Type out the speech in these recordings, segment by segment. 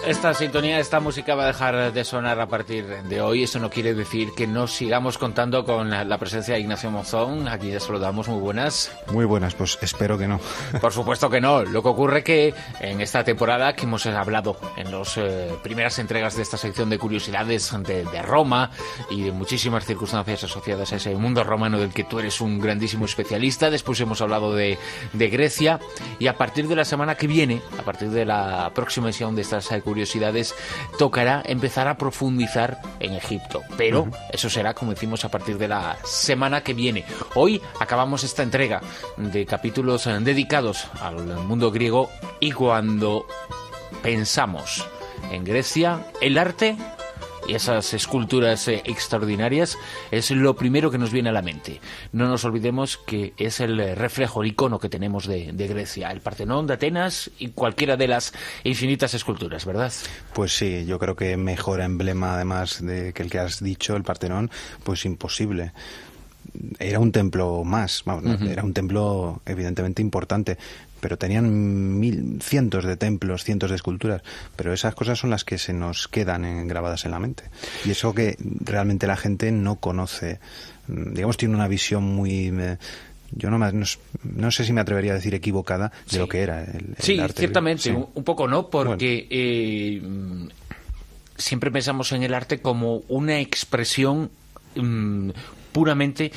esta sintonía, esta música va a dejar de sonar a partir de hoy. Eso no quiere decir que no sigamos contando con la presencia de Ignacio Monzón. Aquí ya saludamos, muy buenas. Muy buenas, pues espero que no. Por supuesto que no. Lo que ocurre que en esta temporada que hemos hablado en las primeras entregas de esta sección de curiosidades de Roma y de muchísimas circunstancias asociadas a ese mundo romano del que tú eres un grandísimo especialista. Después hemos hablado de Grecia y a partir de la semana que viene, a partir de la próxima edición de estas curiosidades, tocará empezar a profundizar en Egipto, pero eso será, como decimos, a partir de la semana que viene. Hoy acabamos esta entrega de capítulos dedicados al mundo griego y cuando pensamos en Grecia, el arte y esas esculturas extraordinarias es lo primero que nos viene a la mente. No nos olvidemos que es el reflejo, el icono que tenemos de Grecia, el Partenón de Atenas y cualquiera de las infinitas esculturas, ¿verdad? Pues sí, yo creo que mejor emblema además de que el que has dicho, el Partenón, pues imposible. Era un templo más, era un templo evidentemente importante, pero tenían cientos de templos, cientos de esculturas, pero esas cosas son las que se nos quedan grabadas en la mente. Y eso que realmente la gente no conoce, digamos, tiene una visión muy... Yo no sé si me atrevería a decir equivocada de lo que era el arte. Ciertamente, sí. Un poco no, porque siempre pensamos en el arte como una expresión puramente...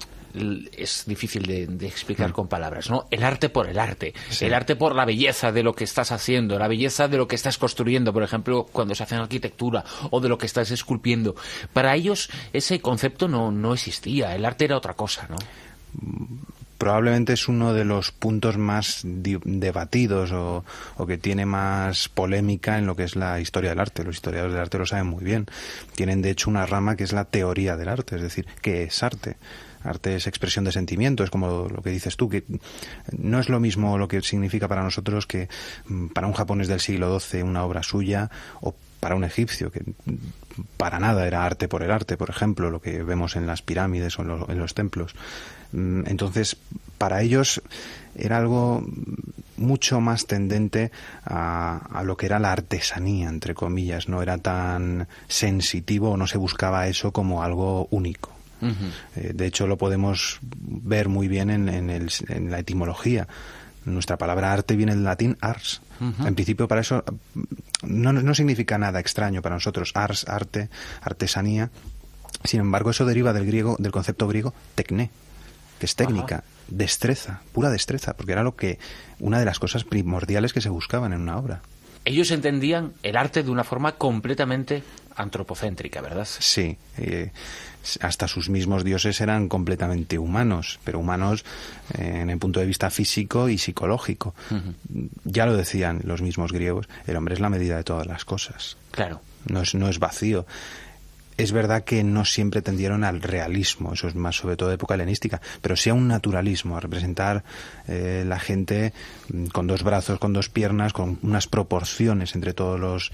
Es difícil de explicar con palabras, ¿no? El arte por el arte, sí. El arte por la belleza de lo que estás haciendo, la belleza de lo que estás construyendo, por ejemplo, cuando se hace en arquitectura, o de lo que estás esculpiendo. Para ellos ese concepto no existía, el arte era otra cosa, ¿no? Probablemente es uno de los puntos más debatidos o que tiene más polémica en lo que es la historia del arte. Los historiadores del arte lo saben muy bien. Tienen, de hecho, una rama que es la teoría del arte, es decir, ¿qué es arte? Arte es expresión de sentimiento, es como lo que dices tú, que no es lo mismo lo que significa para nosotros que para un japonés del siglo XII una obra suya, o para un egipcio, que para nada era arte por el arte, por ejemplo, lo que vemos en las pirámides o en los templos. Entonces, para ellos era algo mucho más tendente a lo que era la artesanía, entre comillas, no era tan sensitivo o no se buscaba eso como algo único. De hecho, lo podemos ver muy bien en la etimología. Nuestra palabra arte viene del latín ars. En principio, para eso no significa nada extraño para nosotros. Ars, arte, artesanía. Sin embargo, eso deriva del concepto griego tekné, que es técnica, destreza, pura destreza, porque era una de las cosas primordiales que se buscaban en una obra. Ellos entendían el arte de una forma completamente antropocéntrica, ¿verdad? Sí, hasta sus mismos dioses eran completamente humanos, pero humanos en el punto de vista físico y psicológico. Ya lo decían los mismos griegos, el hombre es la medida de todas las cosas. Claro. No es vacío. Es verdad que no siempre tendieron al realismo, eso es más sobre todo de época helenística, pero sí a un naturalismo, a representar la gente con dos brazos, con dos piernas, con unas proporciones entre todos los...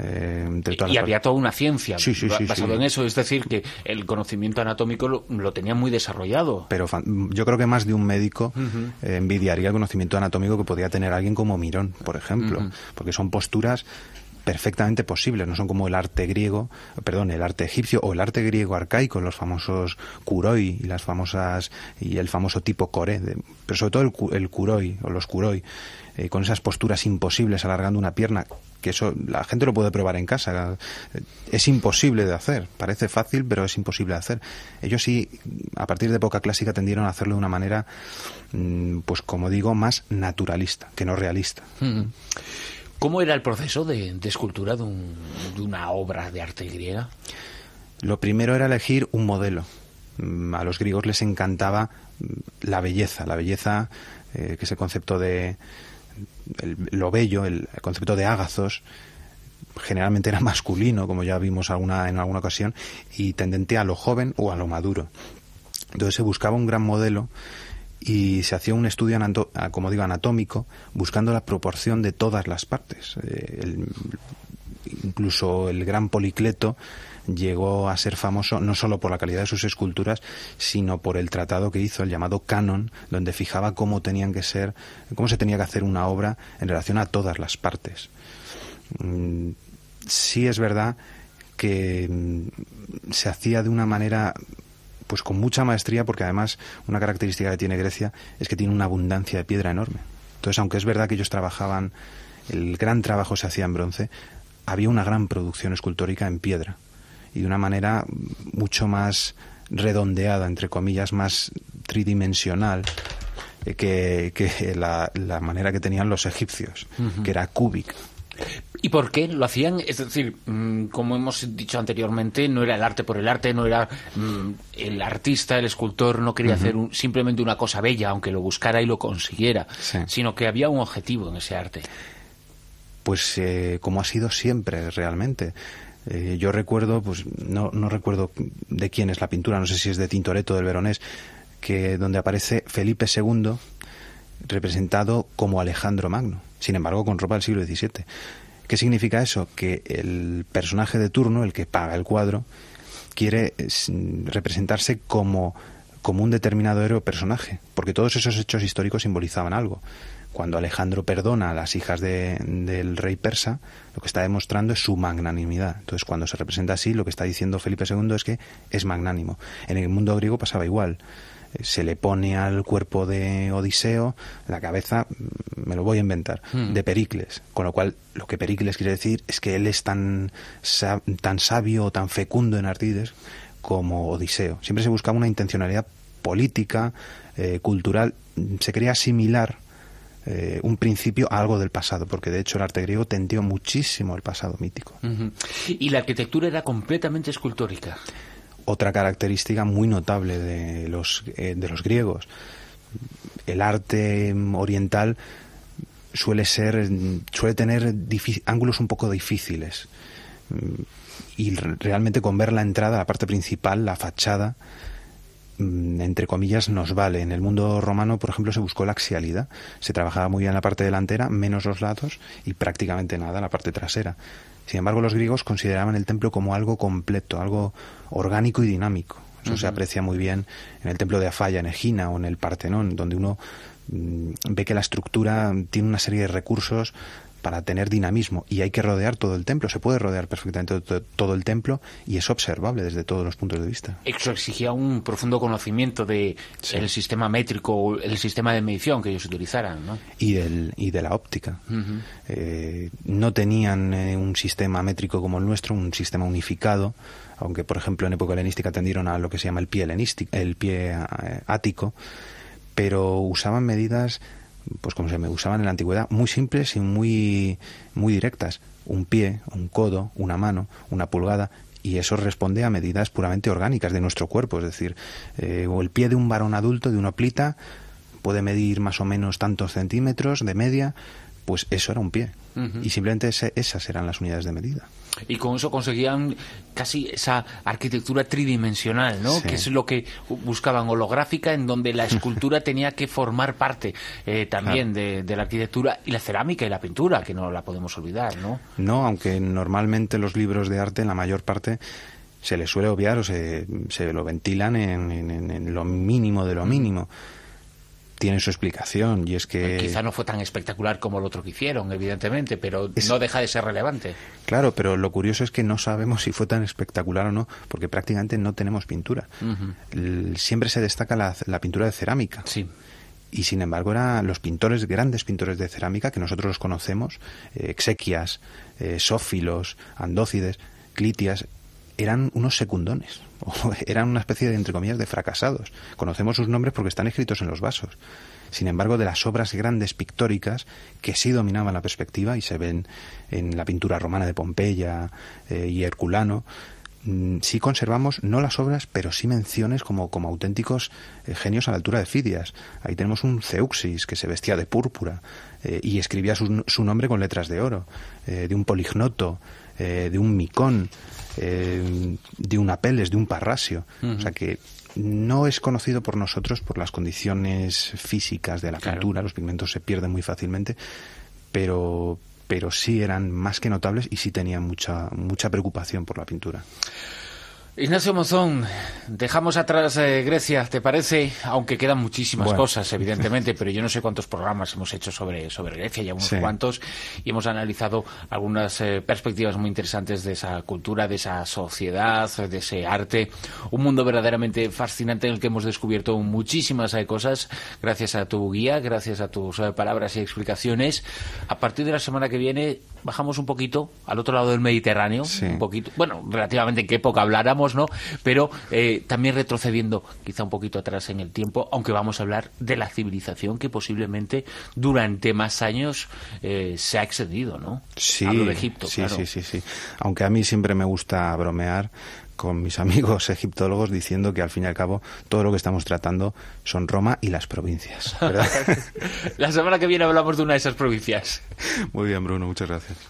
y había toda una ciencia basado en eso, es decir, que el conocimiento anatómico lo tenía muy desarrollado. Pero yo creo que más de un médico envidiaría el conocimiento anatómico que podía tener alguien como Mirón, por ejemplo, porque son posturas perfectamente posibles, no son como el arte egipcio o el arte griego arcaico, los famosos kuroi y el famoso tipo kore, pero sobre todo el kuroi o los kuroi, con esas posturas imposibles alargando una pierna, que eso la gente lo puede probar en casa, es imposible de hacer, parece fácil pero es imposible de hacer. Ellos sí, a partir de época clásica tendieron a hacerlo de una manera pues como digo, más naturalista que no realista. ¿Cómo era el proceso de escultura de una obra de arte griega? Lo primero era elegir un modelo. A los griegos les encantaba la belleza, que es el concepto de lo bello, el concepto de ágazos. Generalmente era masculino, como ya vimos en alguna ocasión, y tendente a lo joven o a lo maduro. Entonces se buscaba un gran modelo y se hacía un estudio anatómico buscando la proporción de todas las partes. Incluso el gran Policleto llegó a ser famoso no solo por la calidad de sus esculturas, sino por el tratado que hizo, el llamado Canon, donde fijaba cómo se tenía que hacer una obra en relación a todas las partes. sí es verdad que se hacía de una manera pues con mucha maestría, porque además una característica que tiene Grecia es que tiene una abundancia de piedra enorme. Entonces, aunque es verdad que ellos trabajaban, el gran trabajo se hacía en bronce, había una gran producción escultórica en piedra y de una manera mucho más redondeada, entre comillas, más tridimensional que la manera que tenían los egipcios, que era cúbica. ¿Y por qué lo hacían? Es decir, como hemos dicho anteriormente, no era el arte por el arte, no era el artista, el escultor, no quería hacer simplemente una cosa bella, aunque lo buscara y lo consiguiera, sino que había un objetivo en ese arte. Pues como ha sido siempre, realmente. Yo recuerdo, pues no recuerdo de quién es la pintura, no sé si es de Tintoretto, del Veronés, que donde aparece Felipe II representado como Alejandro Magno, sin embargo con ropa del siglo XVII. ¿Qué significa eso? Que el personaje de turno, el que paga el cuadro, quiere representarse como un determinado héroe o personaje, porque todos esos hechos históricos simbolizaban algo. Cuando Alejandro perdona a las hijas del rey persa, lo que está demostrando es su magnanimidad. Entonces, cuando se representa así, lo que está diciendo Felipe II es que es magnánimo. En el mundo griego pasaba igual. Se le pone al cuerpo de Odiseo la cabeza, me lo voy a inventar, de Pericles, con lo cual lo que Pericles quiere decir es que él es tan sabio o tan fecundo en Artides como Odiseo. Siempre se buscaba una intencionalidad política, cultural, se quería asimilar un principio a algo del pasado, porque de hecho el arte griego tendió muchísimo el pasado mítico. Y la arquitectura era completamente escultórica. Otra característica muy notable de los griegos. El arte oriental suele tener ángulos un poco difíciles, y realmente con ver la entrada, la parte principal, la fachada, entre comillas, nos vale. En el mundo romano, por ejemplo, se buscó la axialidad. Se trabajaba muy bien la parte delantera, menos los lados, y prácticamente nada la parte trasera. Sin embargo, los griegos consideraban el templo como algo completo, algo orgánico y dinámico. Eso se aprecia muy bien en el templo de Afaya, en Egina, o en el Partenón, donde uno ve que la estructura tiene una serie de recursos para tener dinamismo, y hay que rodear todo el templo. Se puede rodear perfectamente todo el templo, y es observable desde todos los puntos de vista. Eso exigía un profundo conocimiento de el sistema métrico, el sistema de medición que ellos utilizaran, ¿no? Y de la óptica. No tenían un sistema métrico como el nuestro, un sistema unificado, aunque por ejemplo en época helenística tendieron a lo que se llama el pie ático, pero usaban medidas, pues como se me usaban en la antigüedad, muy simples y muy directas. Un pie, un codo, una mano, una pulgada, y eso responde a medidas puramente orgánicas de nuestro cuerpo. Es decir, o el pie de un varón adulto, de una hoplita, puede medir más o menos tantos centímetros de media, pues eso era un pie. Y simplemente esas eran las unidades de medida. Y con eso conseguían casi esa arquitectura tridimensional, ¿no? Sí. Que es lo que buscaban, holográfica, en donde la escultura tenía que formar parte también de la arquitectura, y la cerámica y la pintura, que no la podemos olvidar, ¿no? No, aunque normalmente los libros de arte, en la mayor parte, se les suele obviar o se lo ventilan en lo mínimo de lo mínimo. Tiene su explicación, y es que... Quizá no fue tan espectacular como lo otro que hicieron, evidentemente, pero no deja de ser relevante. Claro, pero lo curioso es que no sabemos si fue tan espectacular o no, porque prácticamente no tenemos pintura. Siempre se destaca la pintura de cerámica. Sí. Y sin embargo los grandes pintores de cerámica, que nosotros los conocemos, Exequias, Sófilos, Andócides, Clitias, eran unos secundones, o eran una especie de, entre comillas, de fracasados. Conocemos sus nombres porque están escritos en los vasos. Sin embargo, de las obras grandes pictóricas que sí dominaban la perspectiva, y se ven en la pintura romana de Pompeya y Herculano, sí conservamos no las obras, pero sí menciones como auténticos genios a la altura de Fidias. Ahí tenemos un Zeuxis que se vestía de púrpura y escribía su nombre con letras de oro, de un Polignoto, de un Micón, de un Apeles, de un Parrasio. O sea que no es conocido por nosotros por las condiciones físicas de la pintura. Los pigmentos se pierden muy fácilmente, pero sí eran más que notables, y sí tenían mucha preocupación por la pintura. Ignacio Monzón, dejamos atrás Grecia, ¿te parece? Aunque quedan muchísimas cosas, evidentemente, pero yo no sé cuántos programas hemos hecho sobre Grecia, ya unos cuantos, y hemos analizado algunas perspectivas muy interesantes de esa cultura, de esa sociedad, de ese arte, un mundo verdaderamente fascinante en el que hemos descubierto muchísimas cosas, gracias a tu guía, gracias a tus palabras y explicaciones. A partir de la semana que viene bajamos un poquito al otro lado del Mediterráneo, un poquito, bueno, relativamente en qué época habláramos, ¿no? Pero también retrocediendo quizá un poquito atrás en el tiempo, aunque vamos a hablar de la civilización que posiblemente durante más años se ha extendido, ¿no? Sí, hablo de Egipto, sí, claro. sí. Aunque a mí siempre me gusta bromear con mis amigos egiptólogos diciendo que al fin y al cabo todo lo que estamos tratando son Roma y las provincias, ¿verdad? La semana que viene hablamos de una de esas provincias. Muy bien, Bruno, muchas gracias.